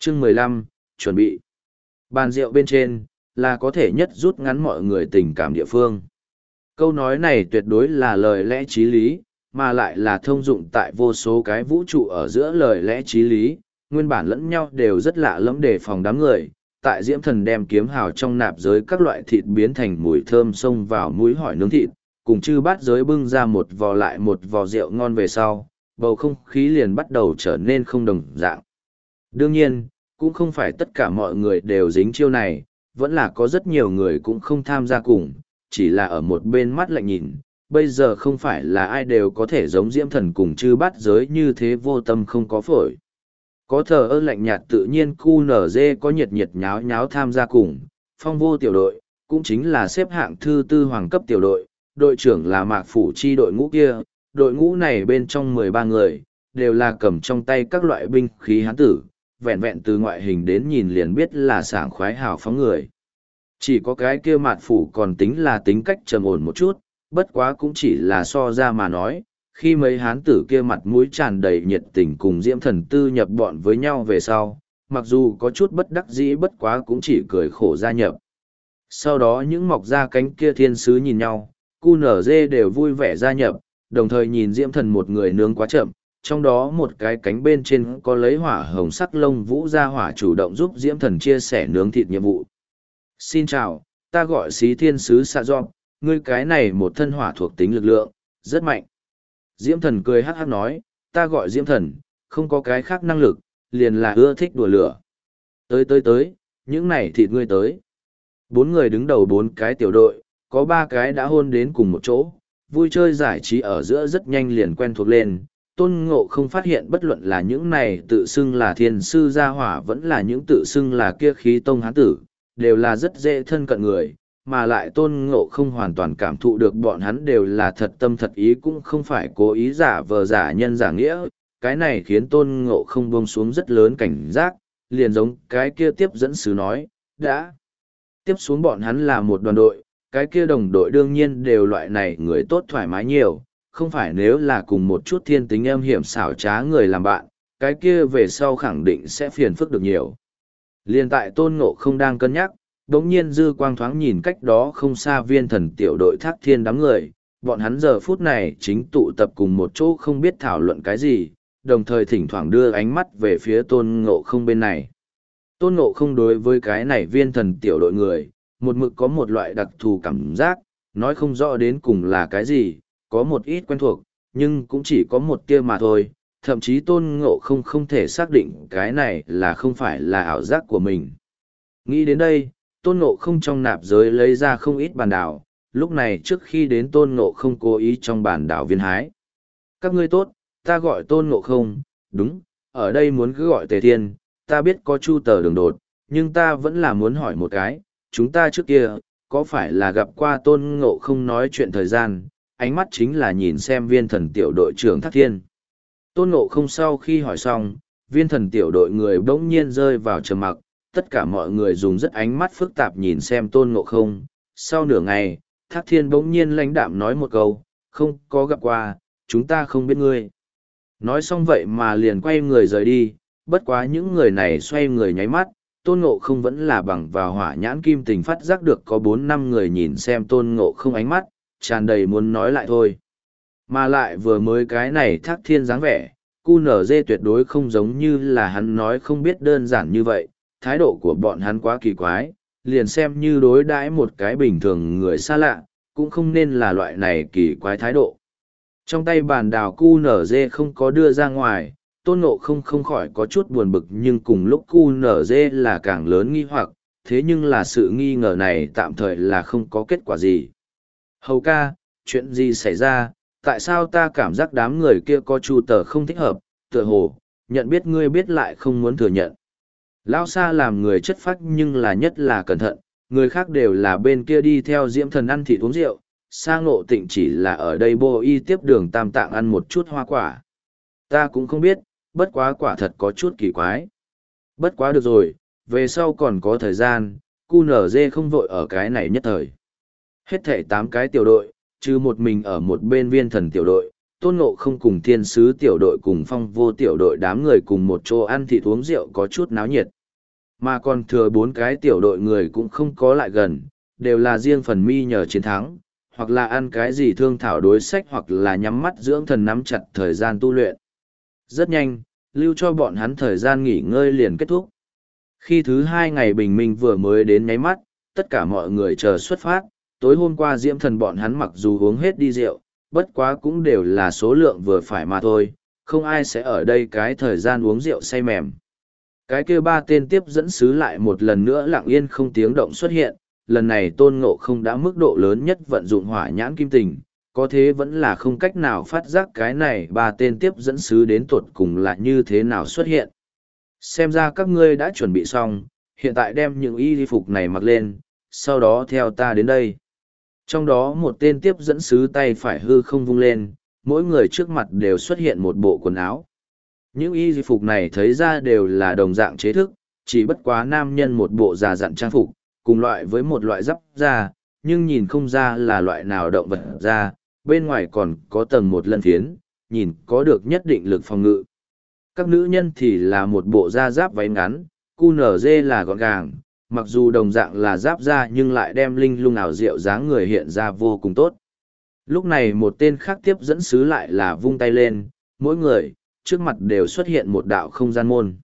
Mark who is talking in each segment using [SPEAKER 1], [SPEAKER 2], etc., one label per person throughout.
[SPEAKER 1] Chương 15, chuẩn bị. Bàn rượu bên trên, là có thể nhất rút ngắn mọi người tình cảm địa phương. Câu nói này tuyệt đối là lời lẽ trí lý, mà lại là thông dụng tại vô số cái vũ trụ ở giữa lời lẽ trí lý, nguyên bản lẫn nhau đều rất lạ lẫm đề phòng đám người. Tại Diễm Thần đem kiếm hào trong nạp giới các loại thịt biến thành mùi thơm xông vào mũi hỏi nướng thịt, cùng chư bát giới bưng ra một vò lại một vò rượu ngon về sau, bầu không khí liền bắt đầu trở nên không đồng dạng. Đương nhiên, cũng không phải tất cả mọi người đều dính chiêu này, vẫn là có rất nhiều người cũng không tham gia cùng, chỉ là ở một bên mắt lạnh nhìn. Bây giờ không phải là ai đều có thể giống Diễm Thần cùng chư bát giới như thế vô tâm không có phổi. Có thờ ơ lạnh nhạt tự nhiên QNZ có nhiệt nhiệt nháo nháo tham gia cùng, phong vô tiểu đội, cũng chính là xếp hạng thứ tư hoàng cấp tiểu đội, đội trưởng là Mạc Phủ Chi đội ngũ kia, đội ngũ này bên trong 13 người, đều là cầm trong tay các loại binh khí hán tử, vẹn vẹn từ ngoại hình đến nhìn liền biết là sảng khoái hào phóng người. Chỉ có cái kia Mạc Phủ còn tính là tính cách trầm ổn một chút, bất quá cũng chỉ là so ra mà nói, khi mấy hán tử kia mặt mũi tràn đầy nhiệt tình cùng Diễm Thần tư nhập bọn với nhau về sau, mặc dù có chút bất đắc dĩ bất quá cũng chỉ cười khổ gia nhập. Sau đó những mọc ra cánh kia thiên sứ nhìn nhau, QNZ đều vui vẻ gia nhập, đồng thời nhìn Diễm Thần một người nướng quá chậm, trong đó một cái cánh bên trên có lấy hỏa hồng sắc lông vũ ra hỏa chủ động giúp Diễm Thần chia sẻ nướng thịt nhiệm vụ. Xin chào, ta gọi Xí Thiên Sứ Sa Dọn, ngươi cái này một thân hỏa thuộc tính lực lượng, rất mạnh. Diễm Thần cười hắc hắc nói, ta gọi Diễm Thần, không có cái khác năng lực, liền là ưa thích đùa lửa. Tới, những này thịt ngươi tới. 4 người đứng đầu 4 cái tiểu đội, có 3 cái đã hôn đến cùng một chỗ, vui chơi giải trí ở giữa rất nhanh liền quen thuộc lên. Tôn Ngộ không phát hiện bất luận là những này tự xưng là thiên sư gia hỏa vẫn là những tự xưng là kia khí tông hán tử, đều là rất dễ thân cận người, mà lại Tôn Ngộ không hoàn toàn cảm thụ được bọn hắn đều là thật tâm thật ý cũng không phải cố ý giả vờ giả nhân giả nghĩa. Cái này khiến Tôn Ngộ không buông xuống rất lớn cảnh giác, liền giống cái kia tiếp dẫn sứ nói, đã tiếp xuống bọn hắn là một đoàn đội, cái kia đồng đội đương nhiên đều loại này người tốt thoải mái nhiều, không phải nếu là cùng một chút thiên tính âm hiểm xảo trá người làm bạn, cái kia về sau khẳng định sẽ phiền phức được nhiều. Liên tại Tôn Ngộ không đang cân nhắc, đống nhiên dư quang thoáng nhìn cách đó không xa Viên Thần tiểu đội Thác Thiên đám người, bọn hắn giờ phút này chính tụ tập cùng một chỗ không biết thảo luận cái gì, đồng thời thỉnh thoảng đưa ánh mắt về phía Tôn Ngộ không bên này. Tôn Ngộ không đối với cái này Viên Thần tiểu đội người, một mực có một loại đặc thù cảm giác, nói không rõ đến cùng là cái gì, có một ít quen thuộc, nhưng cũng chỉ có một tia mà thôi, thậm chí Tôn Ngộ không không thể xác định cái này là không phải là ảo giác của mình. Nghĩ đến đây, Tôn Ngộ không trong nạp giới lấy ra không ít bàn đảo, lúc này trước khi đến Tôn Ngộ không cố ý trong bàn đảo viên hái. Các ngươi tốt, ta gọi Tôn Ngộ không, đúng, ở đây muốn cứ gọi Tề Thiên, ta biết có Chu Tờ đường đột, nhưng ta vẫn là muốn hỏi một cái, chúng ta trước kia, có phải là gặp qua Tôn Ngộ không nói chuyện thời gian, ánh mắt chính là nhìn xem Viên Thần tiểu đội trưởng Thác Thiên. Tôn Ngộ không sau khi hỏi xong, Viên Thần tiểu đội người bỗng nhiên rơi vào trầm mặc, tất cả mọi người dùng rất ánh mắt phức tạp nhìn xem Tôn Ngộ không. Sau nửa ngày, Thác Thiên bỗng nhiên lãnh đạm nói một câu, không có gặp qua, chúng ta không biết ngươi. Nói xong vậy mà liền quay người rời đi, bất quá những người này xoay người nháy mắt, Tôn Ngộ không vẫn là bằng vào hỏa nhãn kim tình phát giác được có 4-5 người nhìn xem Tôn Ngộ không ánh mắt, tràn đầy muốn nói lại thôi. Mà lại vừa mới cái này Thác Thiên dáng vẻ, QNZ tuyệt đối không giống như là hắn nói không biết đơn giản như vậy, thái độ của bọn hắn quá kỳ quái, liền xem như đối đãi một cái bình thường người xa lạ, cũng không nên là loại này kỳ quái thái độ. Trong tay bàn đào QNZ không có đưa ra ngoài, Tôn Ngộ không khỏi có chút buồn bực nhưng cùng lúc QNZ là càng lớn nghi hoặc, thế nhưng là sự nghi ngờ này tạm thời là không có kết quả gì. Hầu ca, chuyện gì xảy ra, tại sao ta cảm giác đám người kia có Chu Tờ không thích hợp, tựa hồ, nhận biết ngươi biết lại không muốn thừa nhận. Lão Sa làm người chất phác nhưng là nhất là cẩn thận, người khác đều là bên kia đi theo Diễm Thần ăn thịt uống rượu, Sa Ngộ Tịnh chỉ là ở đây bô y tiếp đường Tam Tạng ăn một chút hoa quả. Ta cũng không biết, bất quá quả thật có chút kỳ quái. Bất quá được rồi, về sau còn có thời gian, QNZ không vội ở cái này nhất thời. Hết thảy 8 cái tiểu đội, trừ một mình ở một bên Viên Thần tiểu đội, Tôn Ngộ không cùng Thiên Sứ tiểu đội cùng Phong Vô tiểu đội đám người cùng một chỗ ăn thịt uống rượu có chút náo nhiệt. Mà còn thừa 4 cái tiểu đội người cũng không có lại gần, đều là riêng phần mi nhờ chiến thắng, hoặc là ăn cái gì thương thảo đối sách hoặc là nhắm mắt dưỡng thần nắm chặt thời gian tu luyện. Rất nhanh, lưu cho bọn hắn thời gian nghỉ ngơi liền kết thúc. Khi thứ 2 ngày bình minh vừa mới đến nháy mắt, tất cả mọi người chờ xuất phát. Tối hôm qua diễm thần bọn hắn mặc dù uống hết đi rượu, bất quá cũng đều là số lượng vừa phải mà thôi, không ai sẽ ở đây cái thời gian uống rượu say mềm. Cái kia 3 tên tiếp dẫn sứ lại một lần nữa lặng yên không tiếng động xuất hiện, lần này Tôn Ngộ không đã mức độ lớn nhất vận dụng hỏa nhãn kim tình, có thế vẫn là không cách nào phát giác cái này 3 tên tiếp dẫn sứ đến tuột cùng là như thế nào xuất hiện. Xem ra các ngươi đã chuẩn bị xong, hiện tại đem những y phục này mặc lên, sau đó theo ta đến đây. Trong đó một tên tiếp dẫn sứ tay phải hư không vung lên, mỗi người trước mặt đều xuất hiện một bộ quần áo. Những y phục này thấy ra đều là đồng dạng chế thức, chỉ bất quá nam nhân một bộ già dặn trang phục, cùng loại với một loại giáp da, nhưng nhìn không ra là loại nào động vật da, bên ngoài còn có tầng một lân phiến, nhìn có được nhất định lực phòng ngự. Các nữ nhân thì là một bộ da giáp váy ngắn, QNZ là gọn gàng, mặc dù đồng dạng là giáp da nhưng lại đem linh lung ảo diệu dáng người hiện ra vô cùng tốt. Lúc này một tên khác tiếp dẫn sứ lại là vung tay lên, mỗi người, trước mặt đều xuất hiện một đạo không gian môn.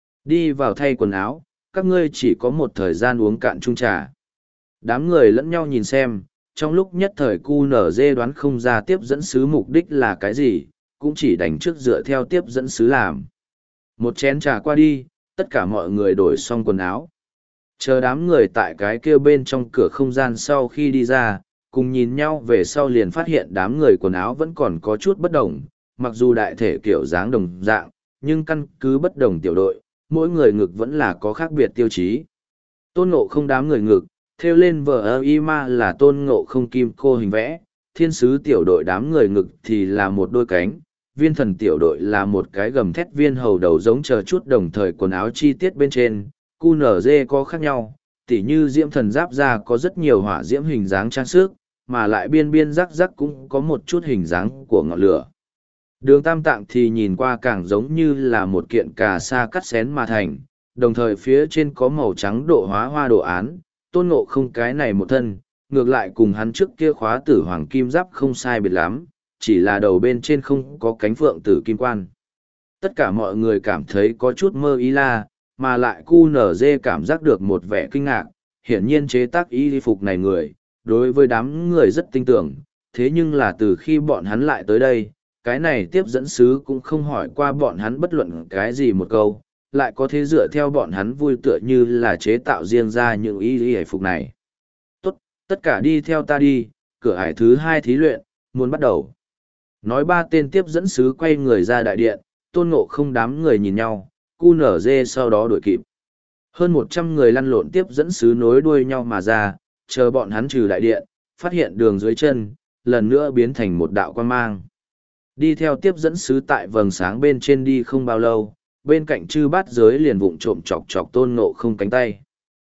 [SPEAKER 1] Đi vào thay quần áo, các ngươi chỉ có một thời gian uống cạn chung trà. Đám người lẫn nhau nhìn xem, trong lúc nhất thời QNZ đoán không ra tiếp dẫn sứ mục đích là cái gì, cũng chỉ đánh trước dựa theo tiếp dẫn sứ làm. Một chén trà qua đi, tất cả mọi người đổi xong quần áo. Chờ đám người tại cái kia bên trong cửa không gian sau khi đi ra, cùng nhìn nhau về sau liền phát hiện đám người quần áo vẫn còn có chút bất đồng, mặc dù đại thể kiểu dáng đồng dạng, nhưng căn cứ bất đồng tiểu đội, mỗi người ngực vẫn là có khác biệt tiêu chí. Tôn Ngộ không đám người ngực, theo lên vở ma là Tôn Ngộ không kim cô hình vẽ, thiên sứ tiểu đội đám người ngực thì là một đôi cánh, viên thần tiểu đội là một cái gầm thét viên hầu đầu giống chờ chút đồng thời quần áo chi tiết bên trên, QNZ có khác nhau, tỉ như diễm thần giáp ra có rất nhiều hỏa diễm hình dáng trang sức, mà lại biên biên rắc rắc cũng có một chút hình dáng của ngọn lửa. Đường tam tạng thì nhìn qua càng giống như là một kiện cà sa cắt xén mà thành, đồng thời phía trên có màu trắng độ hóa hoa đồ án, Tôn Ngộ không cái này một thân, ngược lại cùng hắn trước kia khóa tử hoàng kim giáp không sai biệt lắm, chỉ là đầu bên trên không có cánh phượng tử kim quan. Tất cả mọi người cảm thấy có chút mơ ý la, mà lại QNZ cảm giác được một vẻ kinh ngạc, hiển nhiên chế tác y phục này người, đối với đám người rất tin tưởng, thế nhưng là từ khi bọn hắn lại tới đây, cái này tiếp dẫn sứ cũng không hỏi qua bọn hắn bất luận cái gì một câu, lại có thể dựa theo bọn hắn vui tựa như là chế tạo riêng ra những y phục này. Tốt, tất cả đi theo ta đi, cửa ải thứ 2 thí luyện, muốn bắt đầu. Nói 3 tên tiếp dẫn sứ quay người ra đại điện, Tôn Ngộ không đám người nhìn nhau, QNZ sau đó đuổi kịp. Hơn 100 người lăn lộn tiếp dẫn sứ nối đuôi nhau mà ra, chờ bọn hắn trừ đại điện, phát hiện đường dưới chân, lần nữa biến thành một đạo quan mang. Đi theo tiếp dẫn sứ tại vầng sáng bên trên đi không bao lâu, bên cạnh chư bát giới liền vụng trộm chọc chọc Tôn Ngộ không cánh tay.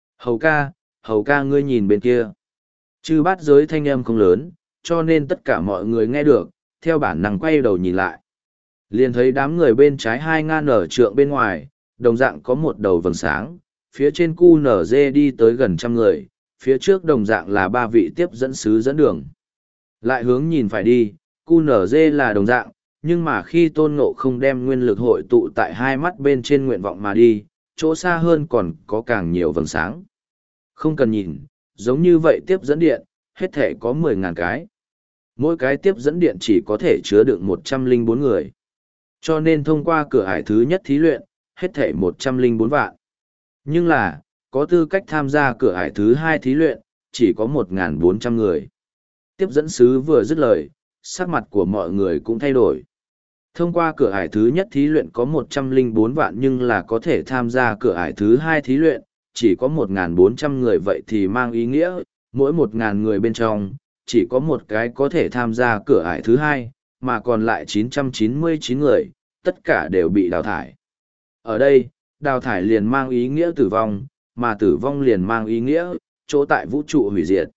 [SPEAKER 1] Hầu ca ngươi nhìn bên kia. Chư bát giới thanh âm không lớn, cho nên tất cả mọi người nghe được, theo bản năng quay đầu nhìn lại. Liền thấy đám người bên trái 2 ngàn nở trượng bên ngoài, đồng dạng có một đầu vầng sáng, phía trên QNZ đi tới gần 100 người, phía trước đồng dạng là 3 vị tiếp dẫn sứ dẫn đường. Lại hướng nhìn phải đi, QNZ là đồng dạng, nhưng mà khi Tôn Ngộ không đem nguyên lực hội tụ tại 2 mắt bên trên nguyện vọng mà đi, chỗ xa hơn còn có càng nhiều vầng sáng. Không cần nhìn, giống như vậy tiếp dẫn điện, hết thể có 10.000 cái. Mỗi cái tiếp dẫn điện chỉ có thể chứa đựng 104 người. Cho nên thông qua cửa ải thứ nhất thí luyện, hết thể 104 vạn. Nhưng là, có tư cách tham gia cửa ải thứ 2 thí luyện, chỉ có 1.400 người. Tiếp dẫn sứ vừa dứt lời, sắc mặt của mọi người cũng thay đổi. Thông qua cửa ải thứ nhất thí luyện có 104 vạn nhưng là có thể tham gia cửa ải thứ 2 thí luyện, chỉ có 1.400 người, vậy thì mang ý nghĩa, mỗi 1.000 người bên trong, chỉ có một cái có thể tham gia cửa ải thứ 2, mà còn lại 999 người, tất cả đều bị đào thải. Ở đây, đào thải liền mang ý nghĩa tử vong, mà tử vong liền mang ý nghĩa, chỗ tại vũ trụ hủy diệt.